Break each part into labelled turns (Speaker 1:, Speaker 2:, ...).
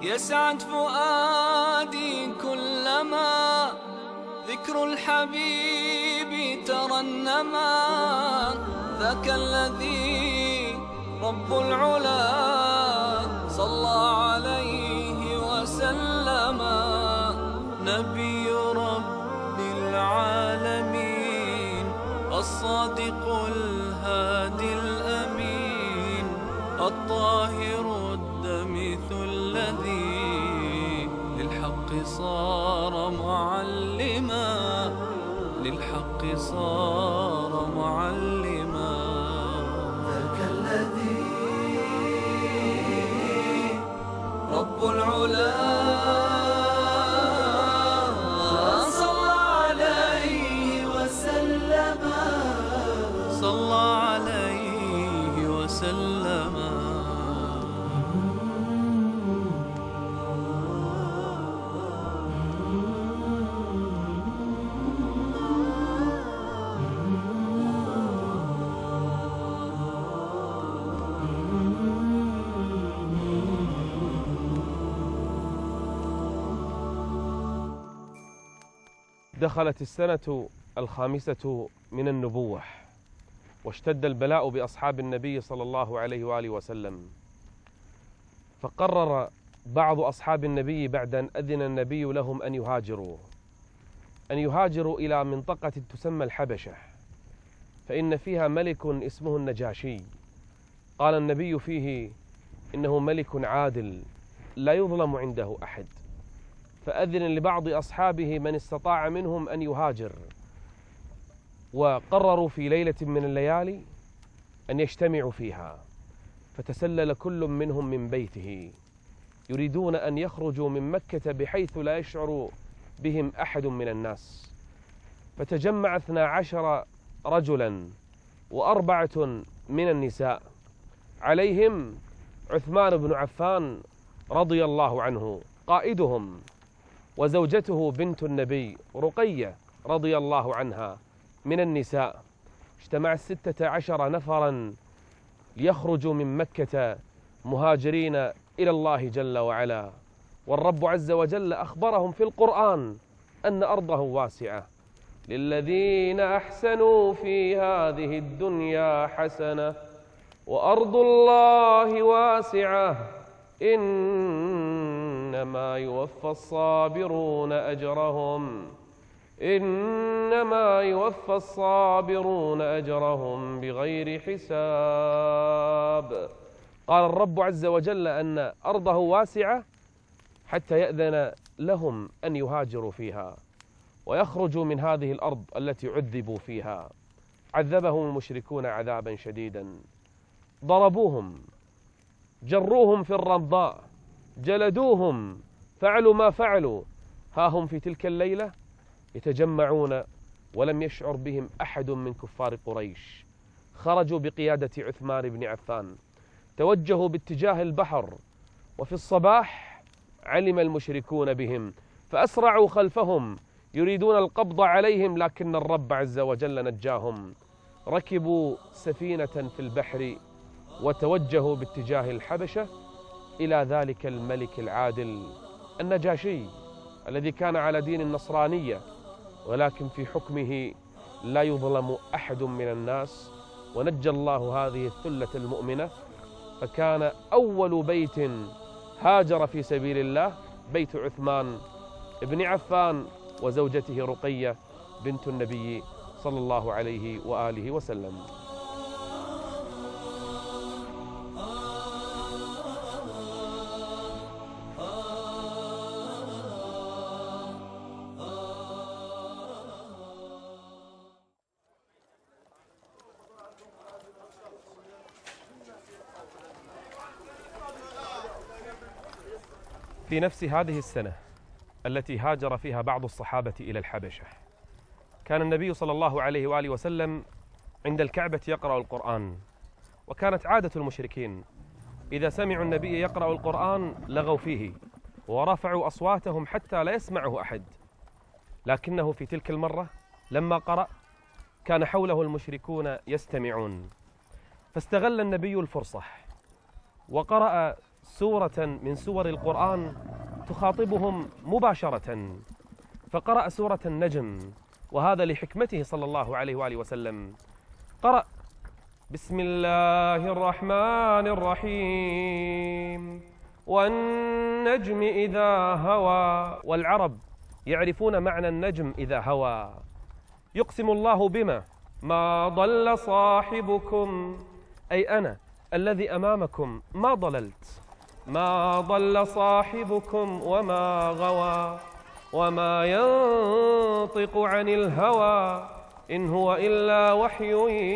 Speaker 1: يسعد فؤادي كلما ذكر الحبيب ترنما. ذاك الذي رب العلا صلى عليه وسلم. نبي رب العالمين الصادق الهادي الأمين الطاهر الدمث الذي للحق صار معلما. للحق صار معلما. ذاك الذي رب العلا صلى عليه وسلم. صلى عليه وسلم.
Speaker 2: دخلت السنة الخامسة من النبوة، واشتد البلاء بأصحاب النبي صلى الله عليه وآله وسلم، فقرر بعض أصحاب النبي بعد أن أذن النبي لهم أن يهاجروا إلى منطقة تسمى الحبشة، فإن فيها ملك اسمه النجاشي. قال النبي فيه إنه ملك عادل لا يظلم عنده أحد، فأذن لبعض أصحابه من استطاع منهم أن يهاجر، وقرروا في ليلة من الليالي أن يجتمعوا فيها. فتسلل كل منهم من بيته يريدون أن يخرجوا من مكة بحيث لا يشعر بهم أحد من الناس. فتجمع 12 رجلا و4 من النساء، عليهم عثمان بن عفان رضي الله عنه قائدهم، وزوجته بنت النبي رقية رضي الله عنها من النساء. اجتمع 16 نفرا ليخرجوا من مكة مهاجرين إلى الله جل وعلا. والرب عز وجل أخبرهم في القرآن أن أرضه واسعة للذين أحسنوا في هذه الدنيا حسنة وأرض الله واسعة إنما يوفى الصابرون أجرهم بغير حساب. قال الرب عز وجل أن أرضه واسعة حتى يأذن لهم أن يهاجروا فيها ويخرجوا من هذه الأرض التي عذبوا فيها. عذبهم المشركون عذابا شديدا، ضربوهم، جروهم في الرمضاء، جلدوهم، فعلوا ما فعلوا. ها هم في تلك الليلة يتجمعون ولم يشعر بهم أحد من كفار قريش. خرجوا بقيادة عثمان بن عفان، توجهوا باتجاه البحر، وفي الصباح علم المشركون بهم فأسرعوا خلفهم يريدون القبض عليهم، لكن الرب عز وجل نجاهم. ركبوا سفينة في البحر وتوجهوا باتجاه الحبشة إلى ذلك الملك العادل النجاشي الذي كان على دين النصرانية، ولكن في حكمه لا يظلم أحد من الناس. ونجى الله هذه الثلة المؤمنة، فكان أول بيت هاجر في سبيل الله بيت عثمان بن عفان وزوجته رقية بنت النبي صلى الله عليه وآله وسلم. في نفس هذه السنة التي هاجر فيها بعض الصحابة إلى الحبشة، كان النبي صلى الله عليه وآله وسلم عند الكعبة يقرأ القرآن. وكانت عادة المشركين إذا سمعوا النبي يقرأ القرآن لغوا فيه ورفعوا أصواتهم حتى لا يسمعه أحد. لكنه في تلك المرة لما قرأ كان حوله المشركون يستمعون، فاستغل النبي الفرصة وقرأ سورة من سور القرآن تخاطبهم مباشرة، فقرأ سورة النجم، وهذا لحكمته صلى الله عليه وآله وسلم. قرأ: بسم الله الرحمن الرحيم والنجم إذا هوى. والعرب يعرفون معنى النجم إذا هوى. يقسم الله بما ما ضل صاحبكم، أي أنا الذي أمامكم ما ضللت، ما ضل صاحبكم وما غوى، وما ينطق عن الهوى إن هو إلا وحي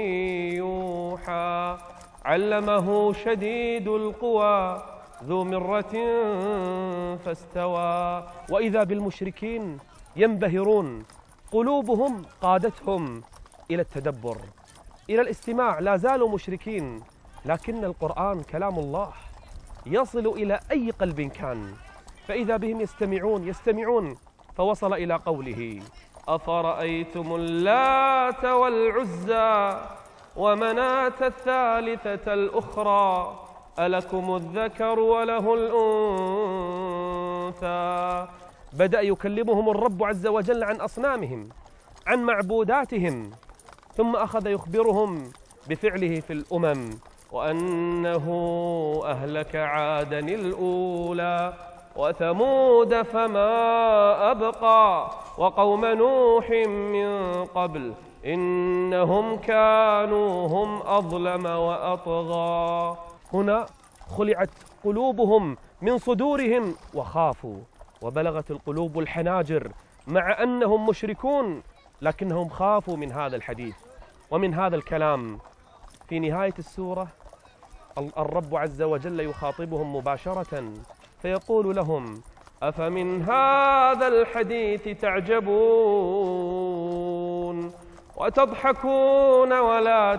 Speaker 2: يوحى، علمه شديد القوى ذو مرة فاستوى. وإذا بالمشركين ينبهرون، قلوبهم قادتهم إلى التدبر، إلى الاستماع. لا زالوا مشركين، لكن القرآن كلام الله يصل إلى أي قلب كان، فإذا بهم يستمعون فوصل إلى قوله: أفرأيتم اللات والعزى ومناة الثالثة الأخرى ألكم الذكر وله الأنثى. بدأ يكلمهم الرب عز وجل عن أصنامهم، عن معبوداتهم، ثم أخذ يخبرهم بفعله في الأمم، وأنه أهلك عادا الأولى وثمود فما أبقى وقوم نوح من قبل إنهم كانوا هم أظلم وأطغى. هنا خلعت قلوبهم من صدورهم وخافوا، وبلغت القلوب الحناجر، مع أنهم مشركون لكنهم خافوا من هذا الحديث ومن هذا الكلام. في نهاية السورة الرب عز وجل يخاطبهم مباشرة فيقول لهم: أفمن هذا الحديث تعجبون وتضحكون ولا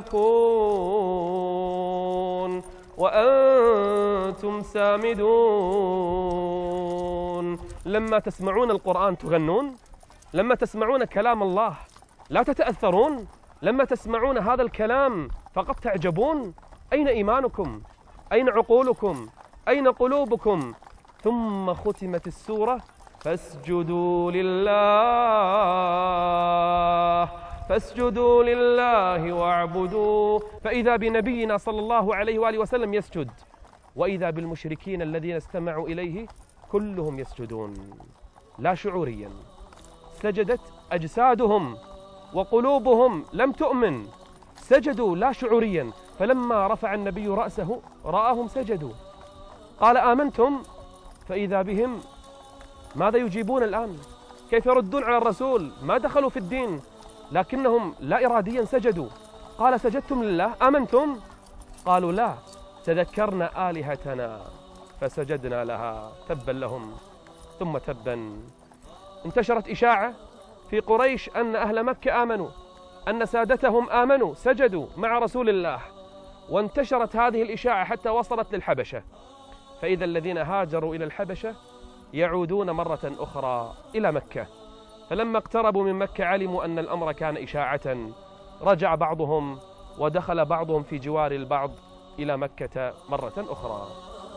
Speaker 2: تبكون وأنتم سامدون. لما تسمعون القرآن تغنون؟ لما تسمعون كلام الله لا تتأثرون؟ لما تسمعون هذا الكلام فقط تعجبون؟ أين إيمانكم؟ أين عقولكم؟ أين قلوبكم؟ ثم ختمت السورة: فاسجدوا لله واعبدوا. فإذا بنبينا صلى الله عليه وآله وسلم يسجد، وإذا بالمشركين الذين استمعوا إليه كلهم يسجدون لا شعوريا. سجدت أجسادهم وقلوبهم لم تؤمن، سجدوا لا شعوريا. فلما رفع النبي رأسه رآهم سجدوا، قال: آمنتم؟ فإذا بهم ماذا يجيبون الآن؟ كيف يردون على الرسول؟ ما دخلوا في الدين لكنهم لا إراديا سجدوا. قال: سجدتم لله؟ آمنتم؟ قالوا: لا، تذكرنا آلهتنا فسجدنا لها. تبا لهم ثم تبا. انتشرت إشاعة في قريش أن أهل مكة آمنوا، أن سادتهم آمنوا سجدوا مع رسول الله، وانتشرت هذه الإشاعة حتى وصلت للحبشة. فإذا الذين هاجروا إلى الحبشة يعودون مرة أخرى إلى مكة، فلما اقتربوا من مكة علموا أن الأمر كان إشاعة، رجع بعضهم ودخل بعضهم في جوار البعض إلى مكة مرة أخرى.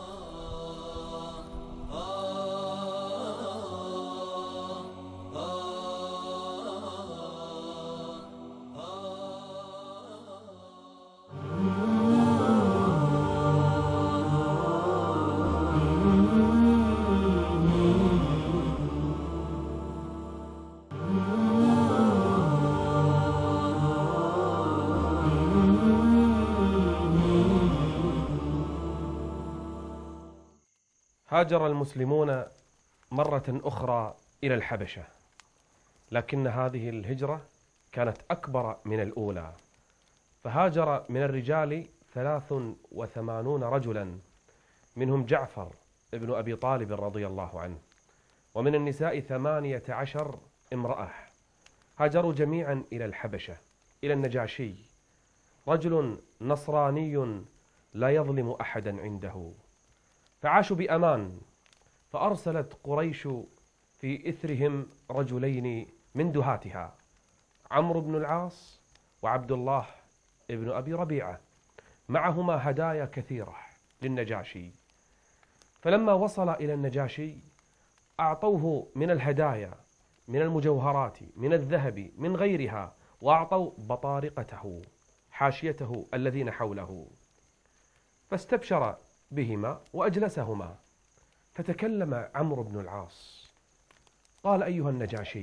Speaker 2: هاجر المسلمون مرة أخرى إلى الحبشة، لكن هذه الهجرة كانت أكبر من الأولى، فهاجر من الرجال 83 رجلا، منهم جعفر ابن أبي طالب رضي الله عنه، ومن النساء 18 امرأة. هاجروا جميعا إلى الحبشة، إلى النجاشي، رجل نصراني لا يظلم أحدا عنده، فعاشوا بأمان. فأرسلت قريش في إثرهم رجلين من دهاتها، عمرو بن العاص وعبد الله بن أبي ربيعة، معهما هدايا كثيرة للنجاشي. فلما وصل إلى النجاشي أعطوه من الهدايا، من المجوهرات، من الذهب، من غيرها، وأعطوا بطارقته حاشيته الذين حوله، فاستبشر بهما وأجلسهما. فتكلم عمرو بن العاص قال: أيها النجاشي،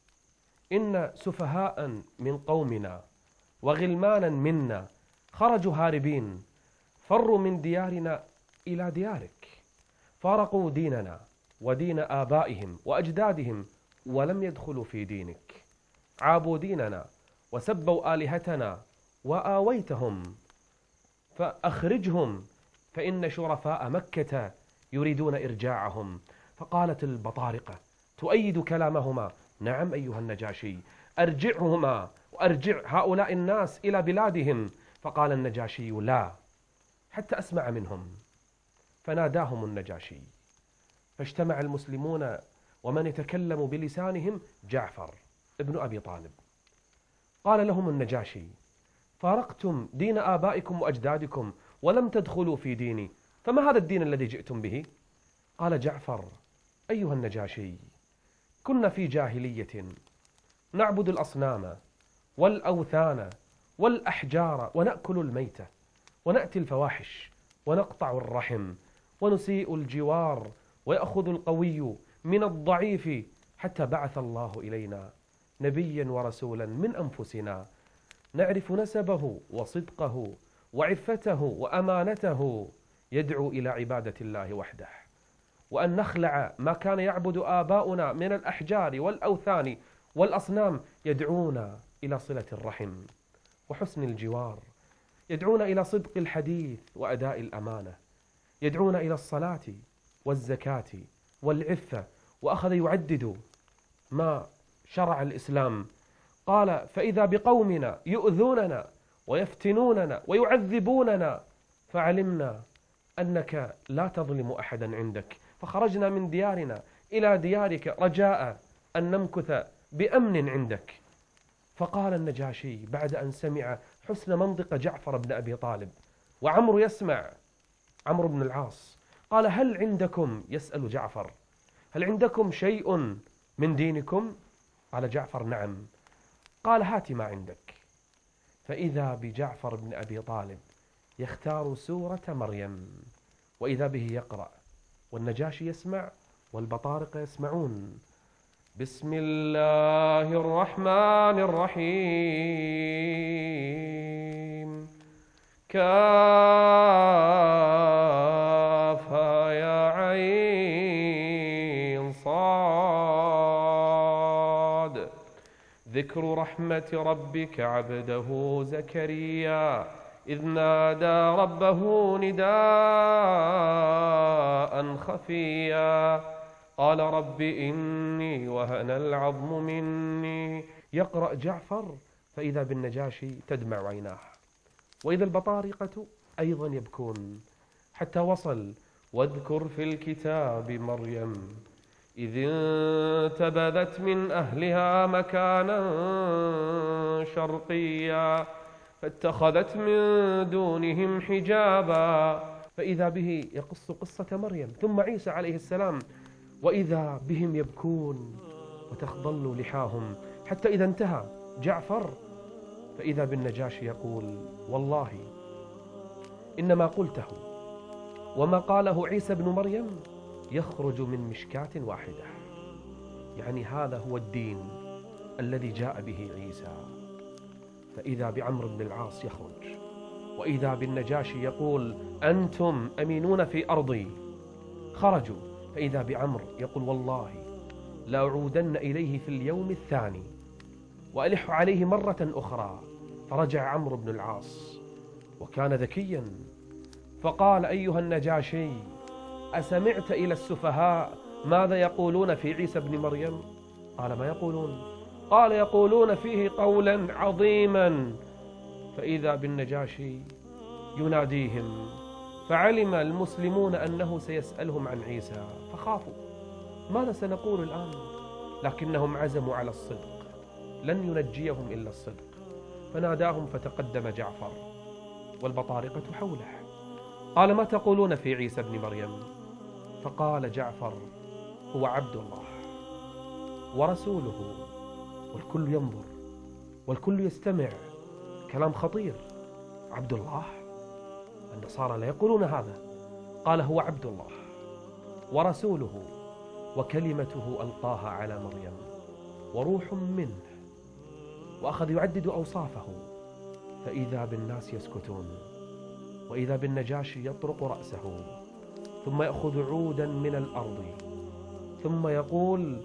Speaker 2: إن سفهاء من قومنا وغلمانا منا خرجوا هاربين، فروا من ديارنا إلى ديارك، فارقوا ديننا ودين آبائهم وأجدادهم ولم يدخلوا في دينك، عابوا ديننا وسبوا آلهتنا وآويتهم، فأخرجهم فإن شرفاء مكة يريدون إرجاعهم. فقالت البطارقة تؤيد كلامهما: نعم أيها النجاشي، أرجعهما وأرجع هؤلاء الناس إلى بلادهم. فقال النجاشي: لا، حتى أسمع منهم. فناداهم النجاشي، فاجتمع المسلمون ومن يتكلم بلسانهم جعفر ابن أبي طالب. قال لهم النجاشي: فارقتم دين آبائكم وأجدادكم ولم تدخلوا في ديني، فما هذا الدين الذي جئتم به؟ قال جعفر: أيها النجاشي، كنا في جاهلية نعبد الأصنام والأوثان والأحجار ونأكل الميتة ونأتي الفواحش ونقطع الرحم ونسيء الجوار ويأخذ القوي من الضعيف، حتى بعث الله إلينا نبيا ورسولا من أنفسنا نعرف نسبه وصدقه وعفته وأمانته، يدعو إلى عبادة الله وحده، وأن نخلع ما كان يعبد آباؤنا من الأحجار والأوثان والأصنام، يدعونا إلى صلة الرحم وحسن الجوار، يدعونا إلى صدق الحديث وأداء الأمانة، يدعونا إلى الصلاة والزكاة والعفة. وأخذ يعدد ما شرع الإسلام. قال: فإذا بقومنا يؤذوننا ويفتنوننا ويعذبوننا، فعلمنا أنك لا تظلم أحدا عندك، فخرجنا من ديارنا إلى ديارك رجاء أن نمكث بأمن عندك. فقال النجاشي بعد أن سمع حسن منطق جعفر بن أبي طالب، وعمرو يسمع، عمرو بن العاص، قال: هل عندكم، يسأل جعفر، هل عندكم شيء من دينكم؟ قال جعفر: نعم. قال: هات ما عندك. فإذا بجعفر بن أبي طالب يختار سورة مريم، وإذا به يقرأ، والنجاشي يسمع والبطارقة يسمعون: بسم الله الرحمن الرحيم، كافها يا عين صاد، ذكر رحمة ربك عبده زكريا إذ نادى ربه نداء خفيا، قال رب إني وهن العظم مني. يقرأ جعفر فإذا بالنجاشي تدمع عيناه، وإذا البطارقة أيضا يبكون، حتى وصل: واذكر في الكتاب مريم إذ انتبذت من أهلها مكانا شرقيا فاتخذت من دونهم حجابا. فإذا به يقص قصة مريم ثم عيسى عليه السلام، وإذا بهم يبكون وتخضل لحاهم، حتى إذا انتهى جعفر فإذا بالنجاشي يقول: والله إنما قلته وما قاله عيسى بن مريم يخرج من مشكاة واحدة، يعني هذا هو الدين الذي جاء به عيسى. فإذا بعمرو بن العاص يخرج، وإذا بالنجاشي يقول: أنتم أمينون في أرضي. خرجوا، فإذا بعمرو يقول: والله لأعودن إليه في اليوم الثاني وألح عليه مرة أخرى. فرجع عمرو بن العاص وكان ذكيا، فقال: أيها النجاشي، أسمعت إلى السفهاء ماذا يقولون في عيسى بن مريم؟ قال: ما يقولون؟ قال: يقولون فيه قولا عظيما. فإذا بالنجاشي يناديهم، فعلم المسلمون أنه سيسألهم عن عيسى فخافوا، ماذا سنقول الآن؟ لكنهم عزموا على الصدق، لن ينجيهم إلا الصدق. فناداهم فتقدم جعفر والبطارقة حوله. قال: ما تقولون في عيسى بن مريم؟ فقال جعفر: هو عبد الله ورسوله. والكل ينظر والكل يستمع، كلام خطير. عبد الله؟ النصارى لا يقولون هذا. قال: هو عبد الله ورسوله وكلمته ألقاها على مريم وروح منه. وأخذ يعدد أوصافه، فإذا بالناس يسكتون، وإذا بالنجاشي يطرق رأسه، ثم يأخذ عودا من الأرض، ثم يقول: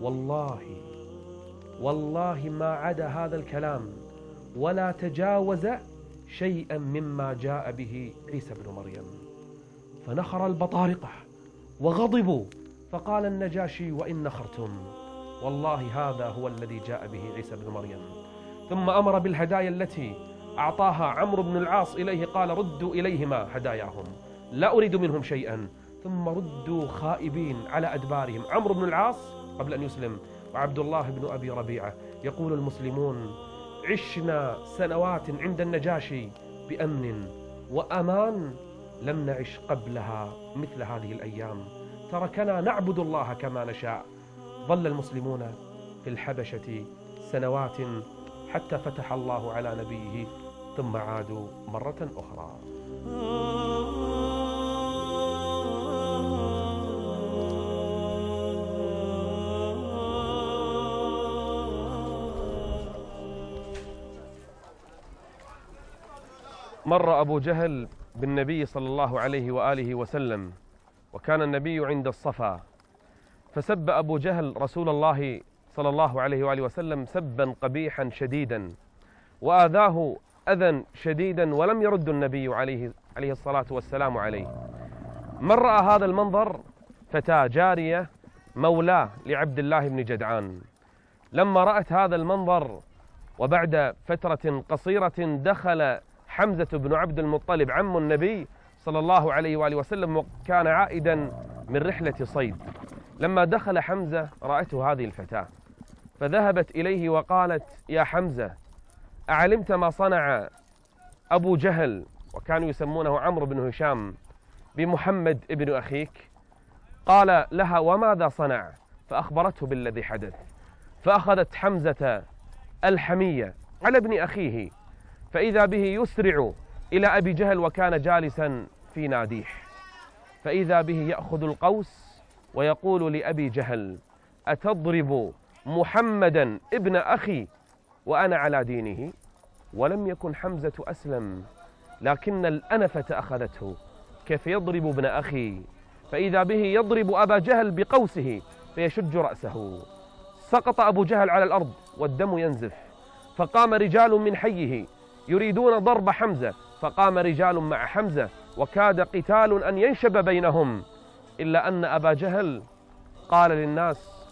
Speaker 2: والله ما عدا هذا الكلام ولا تجاوز شيئا مما جاء به عيسى بن مريم. فنخر البطارقة وغضبوا، فقال النجاشي: وإن نخرتم، والله هذا هو الذي جاء به عيسى بن مريم. ثم أمر بالهدايا التي أعطاها عمرو بن العاص إليه، قال: ردوا إليهما هداياهم، لا أريد منهم شيئا. ثم ردوا خائبين على أدبارهم. عمرو بن العاص قبل أن يسلم، وعبد الله بن أبي ربيعة. يقول المسلمون: عشنا سنوات عند النجاشي بأمن وأمان، لم نعش قبلها مثل هذه الأيام، تركنا نعبد الله كما نشاء. ظل المسلمون في الحبشة سنوات حتى فتح الله على نبيه، ثم عادوا مرة أخرى. مر أبو جهل بالنبي صلى الله عليه وآله وسلم، وكان النبي عند الصفا، فسب أبو جهل رسول الله صلى الله عليه وآله وسلم سبا قبيحا شديدا، وآذاه أذى شديدا، ولم يرد النبي عليه الصلاة والسلام عليه. من رأى هذا المنظر فتاة جارية مولاة لعبد الله بن جدعان، لما رأت هذا المنظر وبعد فترة قصيرة دخل حمزة بن عبد المطلب عم النبي صلى الله عليه وآله وسلم، وكان عائدا من رحلة صيد. لما دخل حمزة رأته هذه الفتاة، فذهبت إليه وقالت: يا حمزة، أعلمت ما صنع أبو جهل، وكانوا يسمونه عمرو بن هشام، بمحمد ابن أخيك؟ قال لها: وماذا صنع؟ فأخبرته بالذي حدث. فأخذت حمزة الحمية على ابن أخيه، فإذا به يسرع إلى أبي جهل وكان جالسا في ناديح، فإذا به يأخذ القوس ويقول لأبي جهل: أتضرب محمدا ابن أخي وأنا على دينه؟ ولم يكن حمزة أسلم، لكن الأنفة أخذته، كيف يضرب ابن أخي؟ فإذا به يضرب أبا جهل بقوسه فيشج رأسه. سقط أبو جهل على الأرض والدم ينزف، فقام رجال من حيه يريدون ضرب حمزة، فقام رجال مع حمزة، وكاد قتال أن ينشب بينهم، إلا أن أبا جهل قال للناس: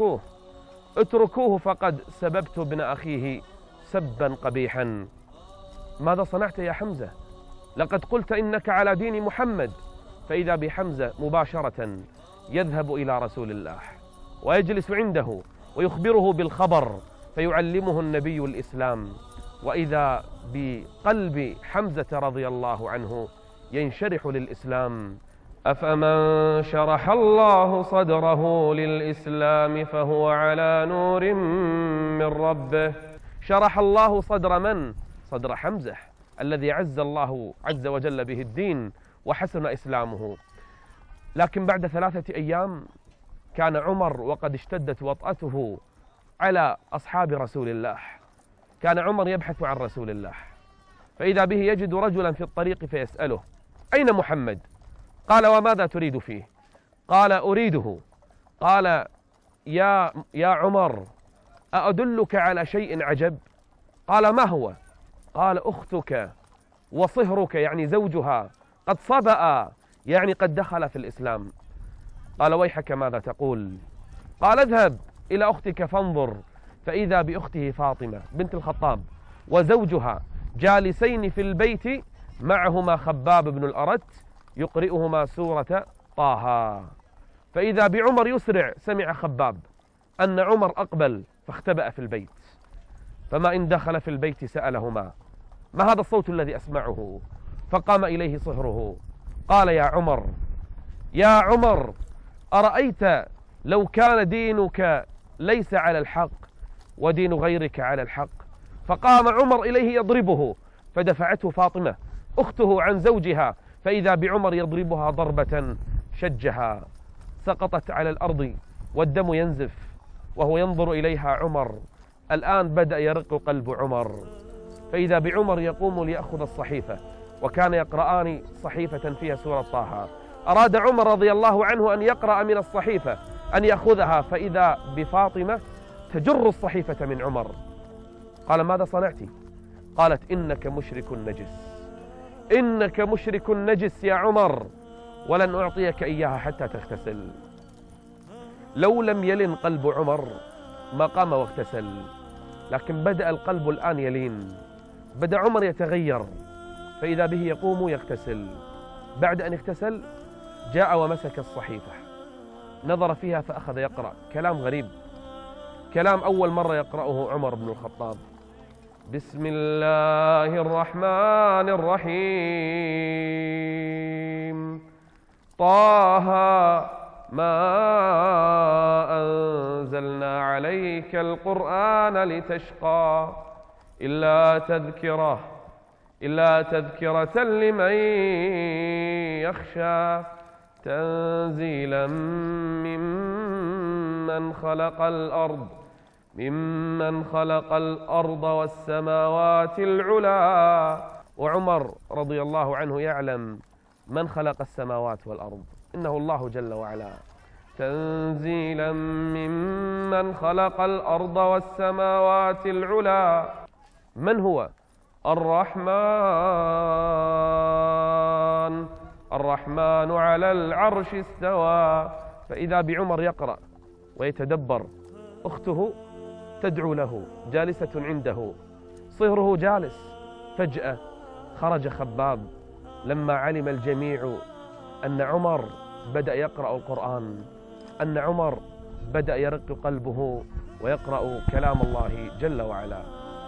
Speaker 2: اتركوه فقد سببت ابن أخيه سبا قبيحا. ماذا صنعت يا حمزة؟ لقد قلت إنك على دين محمد. فإذا بحمزة مباشرة يذهب إلى رسول الله ويجلس عنده ويخبره بالخبر، فيعلمه النبي الإسلام، وإذا بقلب حمزة رضي الله عنه ينشرح للإسلام. أفمن شرح الله صدره للإسلام فهو على نور من ربه. شرح الله صدر من؟ صدر حمزة الذي عز الله عز وجل به الدين وحسن إسلامه. لكن بعد 3 أيام كان عمر وقد اشتدت وطأته على أصحاب رسول الله. كان عمر يبحث عن رسول الله، فإذا به يجد رجلا في الطريق فيسأله: أين محمد؟ قال: وماذا تريد فيه؟ قال: أريده. قال: يا عمر، أأدلك على شيء عجب؟ قال: ما هو؟ قال: أختك وصهرك، يعني زوجها، قد صبأ، يعني قد دخل في الإسلام. قال: ويحك ماذا تقول؟ قال: اذهب إلى أختك فانظر، فإذا بأخته فاطمة بنت الخطاب وزوجها جالسين في البيت معهما خباب بن الأرت يقرئهما سورة طه. فإذا بعمر يسرع، سمع خباب أن عمر أقبل فاختبأ في البيت، فما إن دخل في البيت سألهما: ما هذا الصوت الذي أسمعه؟ فقام إليه صهره قال: يا عمر، يا عمر أرأيت لو كان دينك ليس على الحق ودين غيرك على الحق؟ فقام عمر إليه يضربه، فدفعته فاطمة أخته عن زوجها، فإذا بعمر يضربها ضربة شجها، سقطت على الأرض والدم ينزف وهو ينظر إليها عمر. الآن بدأ يرق قلب عمر، فإذا بعمر يقوم ليأخذ الصحيفة، وكان يقرآن صحيفة فيها سورة طه. أراد عمر رضي الله عنه أن يقرأ من الصحيفة، أن يأخذها، فإذا بفاطمة تجر الصحيفة من عمر. قال: ماذا صنعت؟ قالت: إنك مشرك نجس، إنك مشرك نجس يا عمر، ولن أعطيك إياها حتى تغتسل. لو لم يلن قلب عمر ما قام واغتسل، لكن بدأ القلب الآن يلين، بدأ عمر يتغير، فإذا به يقوم يغتسل. بعد أن اغتسل جاء ومسك الصحيفة، نظر فيها فأخذ يقرأ كلام غريب، كلام أول مرة يقرأه عمر بن الخطاب: بسم الله الرحمن الرحيم، طه ما أنزلنا عليك القرآن لتشقى إلا تذكرة لمن يخشى تنزيلا ممن خلق الأرض والسماوات العلى. وعمر رضي الله عنه يعلم من خلق السماوات والأرض، إنه الله جل وعلا. تنزيلا ممن خلق الأرض والسماوات العلى. من هو؟ الرحمن على العرش استوى. فإذا بعمر يقرأ ويتدبر، أخته تدعو له جالسة عنده، صهره جالس. فجأة خرج خباب لما علم الجميع أن عمر بدأ يقرأ القرآن، أن عمر بدأ يرق قلبه ويقرأ كلام الله جل وعلا.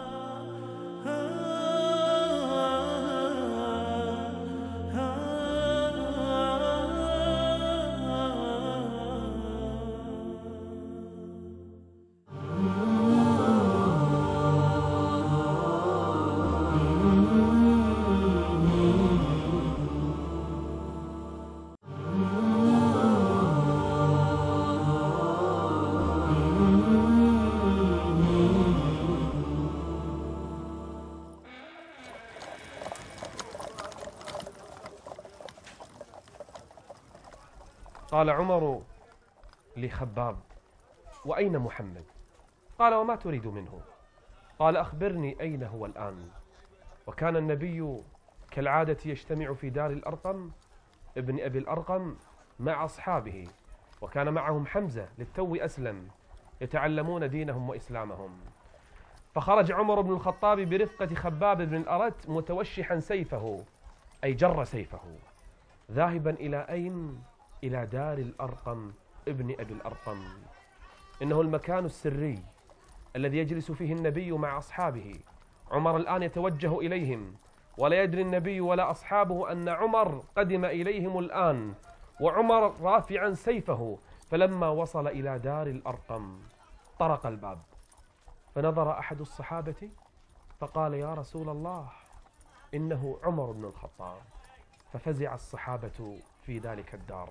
Speaker 2: قال عمر لخباب: وأين محمد؟ قال: وما تريد منه؟ قال: أخبرني أين هو الآن. وكان النبي كالعادة يجتمع في دار الأرقم ابن أبي الأرقم مع أصحابه، وكان معهم حمزة للتو أسلم، يتعلمون دينهم وإسلامهم. فخرج عمر بن الخطاب برفقة خباب بن الأرت متوشحا سيفه، أي جر سيفه، ذاهبا إلى أين؟ إلى دار الأرقم ابن أبي الأرقم. إنه المكان السري الذي يجلس فيه النبي مع أصحابه. عمر الآن يتوجه إليهم، ولا يدري النبي ولا أصحابه أن عمر قدم إليهم الآن، وعمر رافعا سيفه. فلما وصل إلى دار الأرقم طرق الباب، فنظر أحد الصحابة فقال: يا رسول الله، إنه عمر بن الخطاب. ففزع الصحابة في ذلك الدار.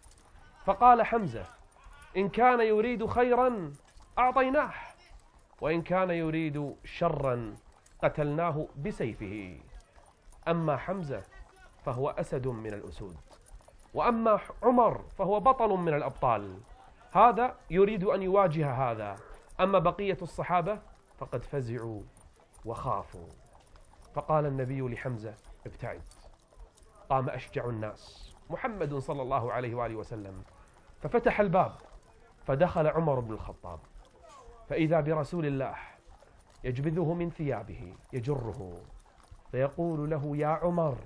Speaker 2: فقال حمزة: إن كان يريد خيرا أعطيناه، وإن كان يريد شرا قتلناه بسيفه. أما حمزة فهو أسد من الأسود، وأما عمر فهو بطل من الأبطال، هذا يريد أن يواجه هذا. أما بقية الصحابة فقد فزعوا وخافوا. فقال النبي لحمزة: ابتعد. قام أشجع الناس محمد صلى الله عليه وآله وسلم، ففتح الباب، فدخل عمر بن الخطاب، فإذا برسول الله يجبذه من ثيابه يجره، فيقول له: يا عمر،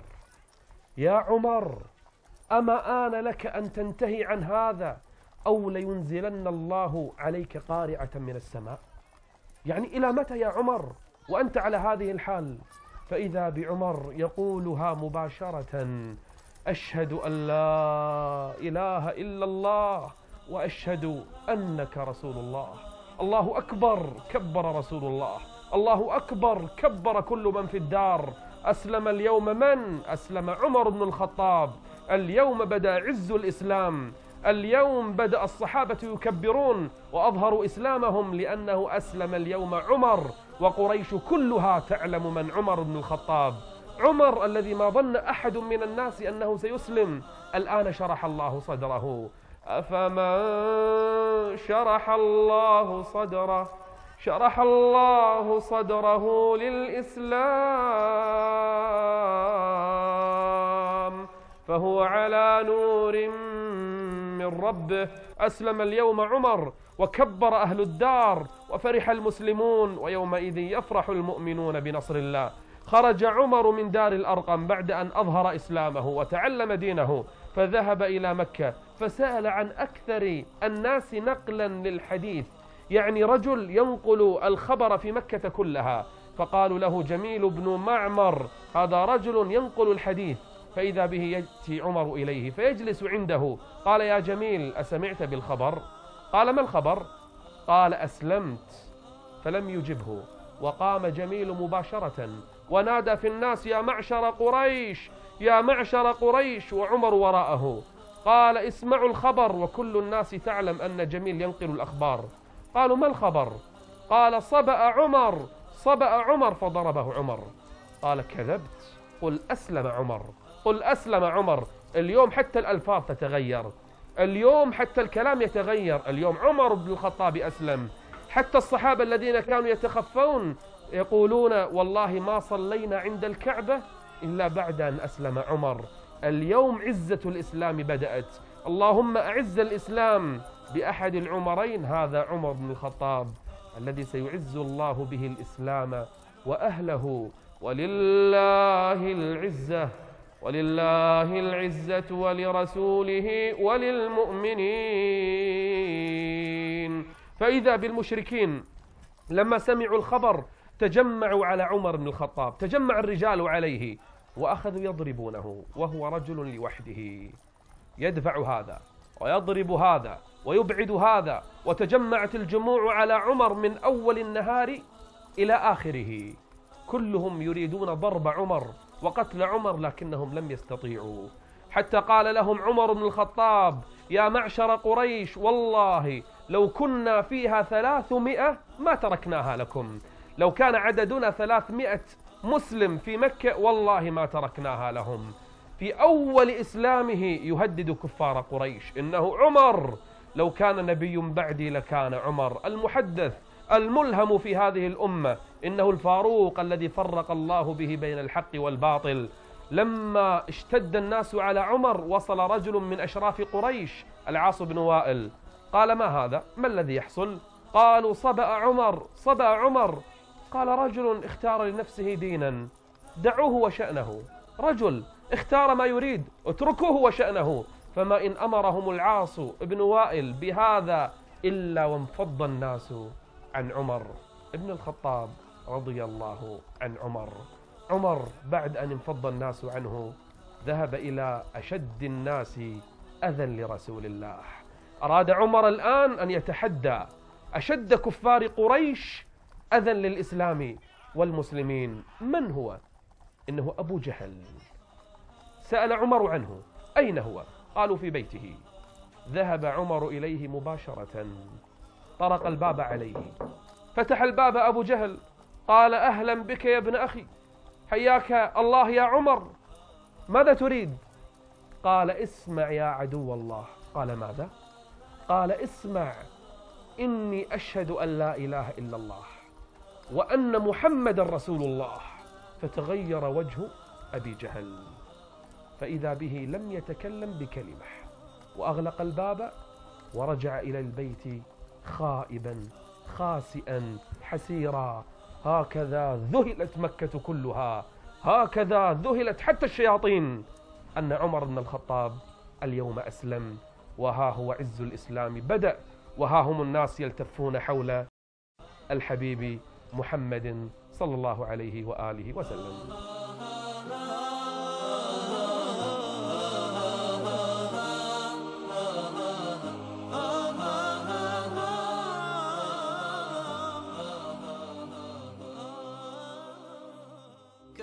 Speaker 2: يا عمر، أما آن لك أن تنتهي عن هذا، أو لينزلن الله عليك قارعة من السماء؟ يعني إلى متى يا عمر وأنت على هذه الحال؟ فإذا بعمر يقولها مباشرة، أشهد أن لا إله إلا الله وأشهد أنك رسول الله. الله أكبر، كبر رسول الله. الله أكبر، كبر كل من في الدار. أسلم اليوم من؟ أسلم عمر بن الخطاب. اليوم بدأ عز الإسلام. اليوم بدأ الصحابة يكبرون وأظهروا إسلامهم لأنه أسلم اليوم عمر، وقريش كلها تعلم من عمر بن الخطاب. عمر الذي ما ظن أحد من الناس أنه سيسلم، الآن شرح الله صدره. أفمن شرح الله صدره للإسلام فهو على نور من ربه. أسلم اليوم عمر وكبر أهل الدار وفرح المسلمون، ويومئذ يفرح المؤمنون بنصر الله. خرج عمر من دار الأرقم بعد أن أظهر إسلامه وتعلم دينه، فذهب إلى مكة فسأل عن أكثر الناس نقلا للحديث، يعني رجل ينقل الخبر في مكة كلها، فقالوا له جميل بن معمر، هذا رجل ينقل الحديث. فإذا به يأتي عمر إليه فيجلس عنده. قال يا جميل أسمعت بالخبر؟ قال ما الخبر؟ قال أسلمت. فلم يجبه، وقام جميل مباشرة ونادى في الناس يا معشر قريش، يا معشر قريش، وعمر وراءه. قال اسمعوا الخبر، وكل الناس تعلم أن جميل ينقل الأخبار. قالوا ما الخبر؟ قال صبأ عمر فضربه عمر. قال كذبت، قل أسلم عمر، قل أسلم عمر. اليوم حتى الألفاظ تتغير، اليوم حتى الكلام يتغير. اليوم عمر بن الخطاب أسلم. حتى الصحابة الذين كانوا يتخفون يقولون والله ما صلينا عند الكعبة إلا بعد أن أسلم عمر. اليوم عزة الإسلام بدأت. اللهم أعز الإسلام بأحد العمرين، هذا عمر بن الخطاب الذي سيعز الله به الإسلام وأهله. ولله العزة ولرسوله وللمؤمنين. فإذا بالمشركين لما سمعوا الخبر تجمعوا على عمر بن الخطاب، تجمع الرجال عليه وأخذوا يضربونه وهو رجل لوحده، يدفع هذا ويضرب هذا ويبعد هذا. وتجمعت الجموع على عمر من أول النهار إلى آخره، كلهم يريدون ضرب عمر وقتل عمر، لكنهم لم يستطيعوا. حتى قال لهم عمر بن الخطاب يا معشر قريش، والله لو كنا فيها 300 ما تركناها لكم. لو كان عددنا 300 مسلم في مكة والله ما تركناها لهم. في أول إسلامه يهدد كفار قريش، إنه عمر، لو كان نبي بعدي لكان عمر، المحدث الملهم في هذه الأمة، إنه الفاروق الذي فرق الله به بين الحق والباطل. لما اشتد الناس على عمر وصل رجل من أشراف قريش العاص بن وائل، قال ما هذا؟ ما الذي يحصل؟ قالوا صبأ عمر. قال رجل اختار لنفسه دينا، دعوه وشأنه. رجل اختار ما يريد، اتركوه وشأنه. فما إن أمرهم العاص بن وائل بهذا إلا وانفض الناس عن عمر ابن الخطاب رضي الله عن عمر. عمر بعد أن انفض الناس عنه ذهب إلى أشد الناس أذى لرسول الله. أراد عمر الآن أن يتحدى أشد كفار قريش أذى للإسلام والمسلمين. من هو؟ إنه أبو جهل. سأل عمر عنه، أين هو؟ قالوا في بيته. ذهب عمر إليه مباشرة، طرق الباب عليه، فتح الباب أبو جهل، قال أهلا بك يا ابن أخي، حياك الله يا عمر، ماذا تريد؟ قال اسمع يا عدو الله. قال ماذا؟ قال اسمع، إني أشهد أن لا إله إلا الله وأن محمد رسول الله. فتغير وجه أبي جهل، فإذا به لم يتكلم بكلمة، وأغلق الباب ورجع إلى البيت خائبا خاسئا حسيرا. هكذا ذهلت مكة كلها، هكذا ذهلت حتى الشياطين أن عمر بن الخطاب اليوم أسلم، وها هو عز الإسلام بدأ، وها هم الناس يلتفون حول الحبيب محمد صلى الله عليه وآله وسلم.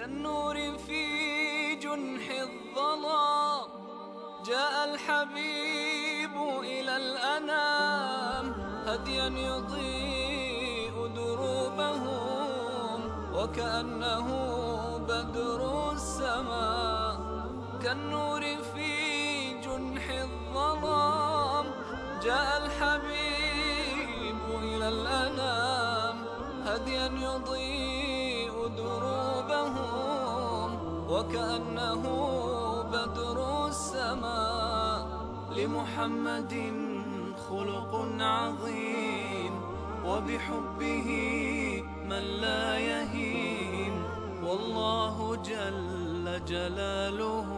Speaker 1: كالنور في جنح الظلام جاء الحبيب إلى الأنام هديا يضيء دروبهم وكأنه بدر السماء كالنور في جنح الظلام جاء الحبيب إلى الأنام هديا يضيء دروبهم وكأنه بدر السماء لمحمد خلق عظيم وبحبه من لا يهيم والله جل جلاله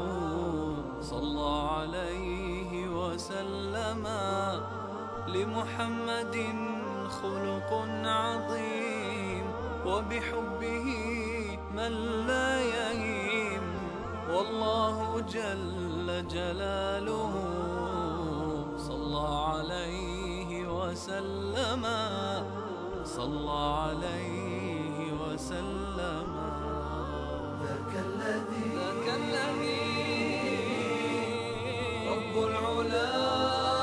Speaker 1: صلى عليه وسلم لمحمد خلق عظيم وبحبه من لا يهيم والله جل جلاله صلى عليه وسلم صلى عليه وسلم
Speaker 3: ذاك الذي
Speaker 1: رب العلا